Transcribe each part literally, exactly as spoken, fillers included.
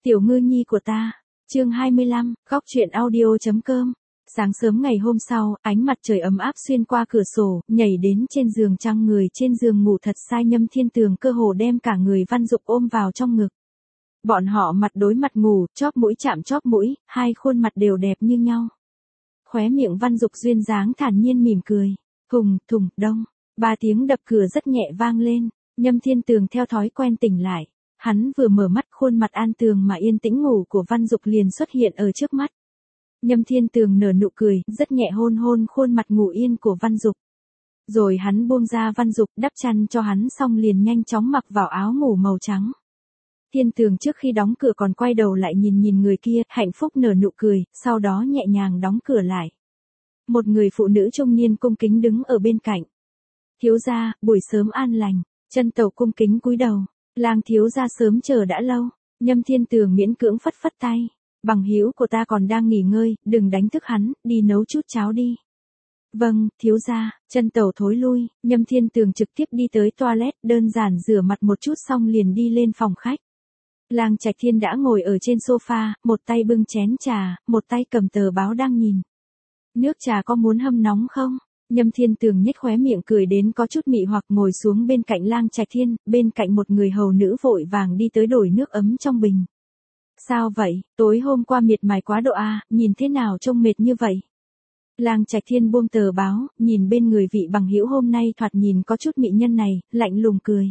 Tiểu ngư nhi của ta, chương hai mươi lăm, góc truyện audio.com. Sáng sớm ngày hôm sau, ánh mặt trời ấm áp xuyên qua cửa sổ, nhảy đến trên giường trăng người trên giường ngủ thật sai. Nhâm Thiên Tường cơ hồ đem cả người Văn Dục ôm vào trong ngực. Bọn họ mặt đối mặt ngủ, chóp mũi chạm chóp mũi, hai khuôn mặt đều đẹp như nhau. Khóe miệng Văn Dục duyên dáng thản nhiên mỉm cười. Thùng, thùng, đông. Ba tiếng đập cửa rất nhẹ vang lên. Nhâm Thiên Tường theo thói quen tỉnh lại. Hắn vừa mở mắt, khuôn mặt an tường mà yên tĩnh ngủ của Văn Dục liền xuất hiện ở trước mắt. Nhâm Thiên Tường nở nụ cười, rất nhẹ hôn hôn khuôn mặt ngủ yên của Văn Dục. Rồi hắn buông ra Văn Dục, đắp chăn cho hắn xong liền nhanh chóng mặc vào áo ngủ màu trắng. Thiên Tường trước khi đóng cửa còn quay đầu lại nhìn nhìn người kia, hạnh phúc nở nụ cười, sau đó nhẹ nhàng đóng cửa lại. Một người phụ nữ trung niên cung kính đứng ở bên cạnh. Thiếu gia, buổi sớm an lành. Chân Tàu cung kính cúi đầu. Lang thiếu gia sớm chờ đã lâu. Nhâm Thiên Tường miễn cưỡng phất phất tay. Bằng hữu của ta còn đang nghỉ ngơi, đừng đánh thức hắn, đi nấu chút cháo đi. Vâng, thiếu gia. Chân Tàu thối lui. Nhâm Thiên Tường trực tiếp đi tới toilet, đơn giản rửa mặt một chút xong liền đi lên phòng khách. Lang Trạch Thiên đã ngồi ở trên sofa, một tay bưng chén trà, một tay cầm tờ báo đang nhìn. Nước trà có muốn hâm nóng không? Nhâm Thiên Tường nhếch khóe miệng cười đến có chút mị hoặc, ngồi xuống bên cạnh Lang Trạch Thiên, bên cạnh một người hầu nữ vội vàng đi tới đổi nước ấm trong bình. Sao vậy, tối hôm qua miệt mài quá độ à, nhìn thế nào trông mệt như vậy? Lang Trạch Thiên buông tờ báo, nhìn bên người vị bằng hữu hôm nay thoạt nhìn có chút mị nhân này, lạnh lùng cười.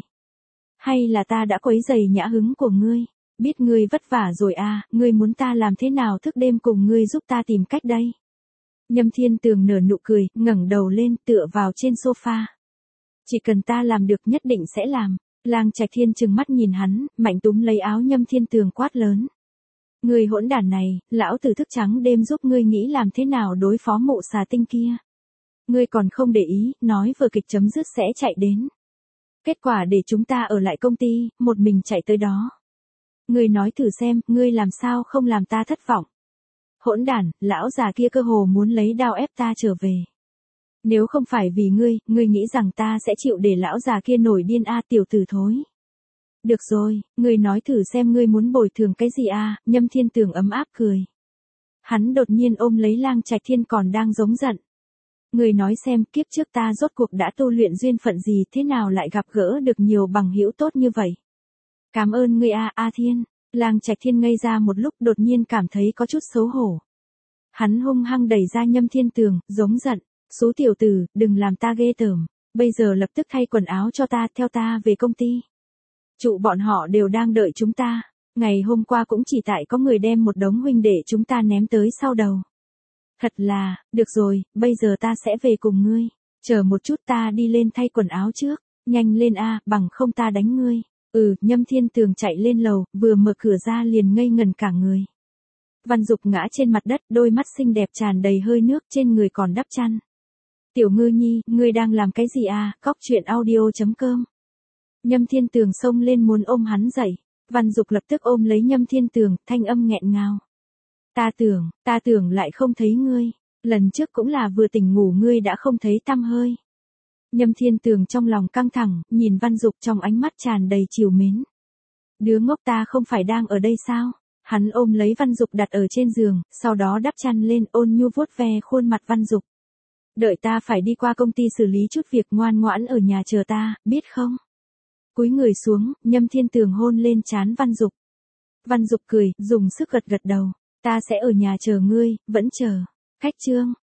Hay là ta đã quấy rầy nhã hứng của ngươi? Biết ngươi vất vả rồi à, ngươi muốn ta làm thế nào thức đêm cùng ngươi giúp ta tìm cách đây? Nhâm Thiên Tường nở nụ cười, ngẩng đầu lên tựa vào trên sofa. Chỉ cần ta làm được nhất định sẽ làm. Lang Trạch Thiên trừng mắt nhìn hắn, mạnh túm lấy áo Nhâm Thiên Tường quát lớn. Ngươi hỗn đản này, lão tử thức trắng đêm giúp ngươi nghĩ làm thế nào đối phó mụ xà tinh kia. Ngươi còn không để ý, nói vừa kịch chấm dứt sẽ chạy đến. Kết quả để chúng ta ở lại công ty, một mình chạy tới đó. Ngươi nói thử xem, ngươi làm sao không làm ta thất vọng. Hỗn đản, lão già kia cơ hồ muốn lấy đao ép ta trở về. Nếu không phải vì ngươi, ngươi nghĩ rằng ta sẽ chịu để lão già kia nổi điên a à, tiểu tử thối. Được rồi, ngươi nói thử xem ngươi muốn bồi thường cái gì a à, Nhâm Thiên Tường ấm áp cười. Hắn đột nhiên ôm lấy Lang Trạch Thiên còn đang giống giận. Ngươi nói xem kiếp trước ta rốt cuộc đã tu luyện duyên phận gì thế nào lại gặp gỡ được nhiều bằng hữu tốt như vậy. Cảm ơn ngươi a A Thiên. Lang Trạch Thiên ngây ra một lúc đột nhiên cảm thấy có chút xấu hổ. Hắn hung hăng đẩy ra Nhâm Thiên Tường, giống giận. Số tiểu tử, đừng làm ta ghê tởm. Bây giờ lập tức thay quần áo cho ta, theo ta về công ty. Trụ bọn họ đều đang đợi chúng ta. Ngày hôm qua cũng chỉ tại có người đem một đống huynh đệ chúng ta ném tới sau đầu. Thật là, được rồi, bây giờ ta sẽ về cùng ngươi. Chờ một chút ta đi lên thay quần áo trước. Nhanh lên a, bằng không ta đánh ngươi. Ừ, Nhâm Thiên Tường chạy lên lầu, vừa mở cửa ra liền ngây ngẩn cả người. Văn Dục ngã trên mặt đất, đôi mắt xinh đẹp tràn đầy hơi nước, trên người còn đắp chăn. Tiểu ngư nhi, ngươi đang làm cái gì à, góc truyện audio.com. Nhâm Thiên Tường xông lên muốn ôm hắn dậy. Văn Dục lập tức ôm lấy Nhâm Thiên Tường, thanh âm nghẹn ngào. Ta tưởng, ta tưởng lại không thấy ngươi. Lần trước cũng là vừa tỉnh ngủ ngươi đã không thấy tăm hơi. Nhâm Thiên Tường trong lòng căng thẳng, nhìn Văn Dục trong ánh mắt tràn đầy trìu mến. Đứa ngốc ta không phải đang ở đây sao? Hắn ôm lấy Văn Dục đặt ở trên giường, sau đó đắp chăn lên ôn nhu vuốt ve khuôn mặt Văn Dục. Đợi ta phải đi qua công ty xử lý chút việc, ngoan ngoãn ở nhà chờ ta, biết không? Cúi người xuống, Nhâm Thiên Tường hôn lên trán Văn Dục. Văn Dục cười, dùng sức gật gật đầu. Ta sẽ ở nhà chờ ngươi, vẫn chờ. Cách chương.